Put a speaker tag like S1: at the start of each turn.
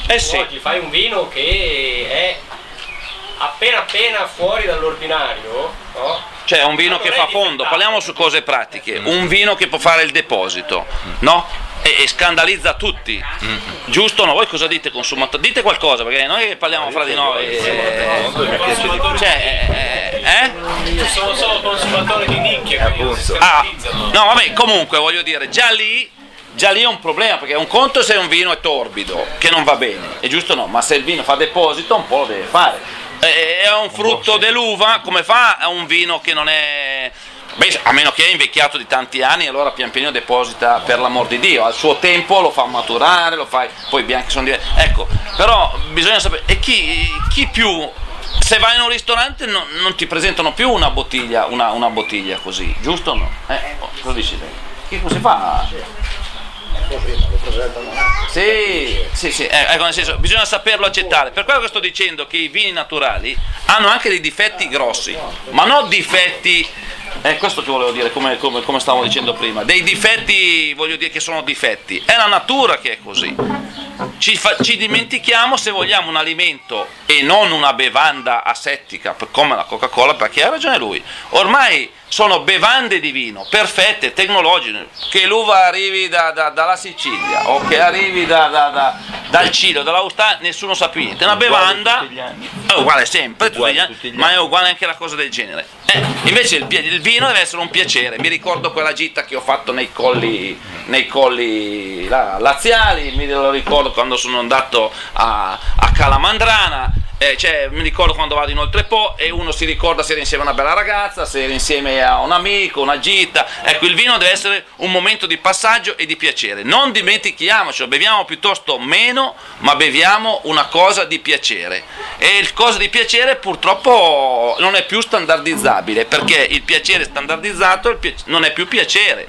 S1: sì.
S2: Gli fai un vino che è appena fuori dall'ordinario, no?
S1: Cioè un vino che fa fondo, parliamo su cose pratiche, un vino che può fare il deposito, no? E scandalizza tutti, giusto o no? Voi cosa dite consumatori? Dite qualcosa, perché noi parliamo fra di noi.
S2: Sono solo consumatori di nicchia, quindi si scandalizzano.
S1: No, vabbè, comunque voglio dire, già lì è un problema, perché un conto se un vino è torbido, che non va bene, è giusto o no? Ma se il vino fa deposito un po' lo deve fare. È un frutto dell'uva, come fa a un vino che non è... Beh, a meno che è invecchiato di tanti anni, allora pian piano deposita, per l'amor di Dio, al suo tempo lo fa maturare, lo fai, poi i bianchi sono diversi. Ecco, però bisogna sapere, e chi più, se vai in un ristorante non ti presentano più una bottiglia così, giusto o no? Cosa dici te? Che cosa si fa? Sì, ecco, nel senso, bisogna saperlo accettare. Per quello che sto dicendo che i vini naturali hanno anche dei difetti grossi, ma non difetti, è questo che volevo dire, come stavo dicendo prima, dei difetti, voglio dire che sono difetti, è la natura che è così. Ci dimentichiamo, se vogliamo, un alimento e non una bevanda asettica come la Coca-Cola, perché ha ragione lui, ormai sono bevande di vino perfette, tecnologiche, che l'uva arrivi dalla Sicilia o che arrivi dal Cile o dall'Australia, nessuno sa più niente. È una bevanda è uguale sempre, tutti gli anni, ma è uguale anche la cosa del genere. Invece il vino deve essere un piacere. Mi ricordo quella gita che ho fatto nei colli laziali, mi lo ricordo quando sono andato a Calamandrana. Mi ricordo quando vado in Oltrepo e uno si ricorda se era insieme a una bella ragazza, se era insieme a un amico, una gita. Ecco, il vino deve essere un momento di passaggio e di piacere. Non dimentichiamocelo, beviamo piuttosto meno, ma beviamo una cosa di piacere. E il cosa di piacere purtroppo non è più standardizzabile, perché il piacere standardizzato non è più piacere.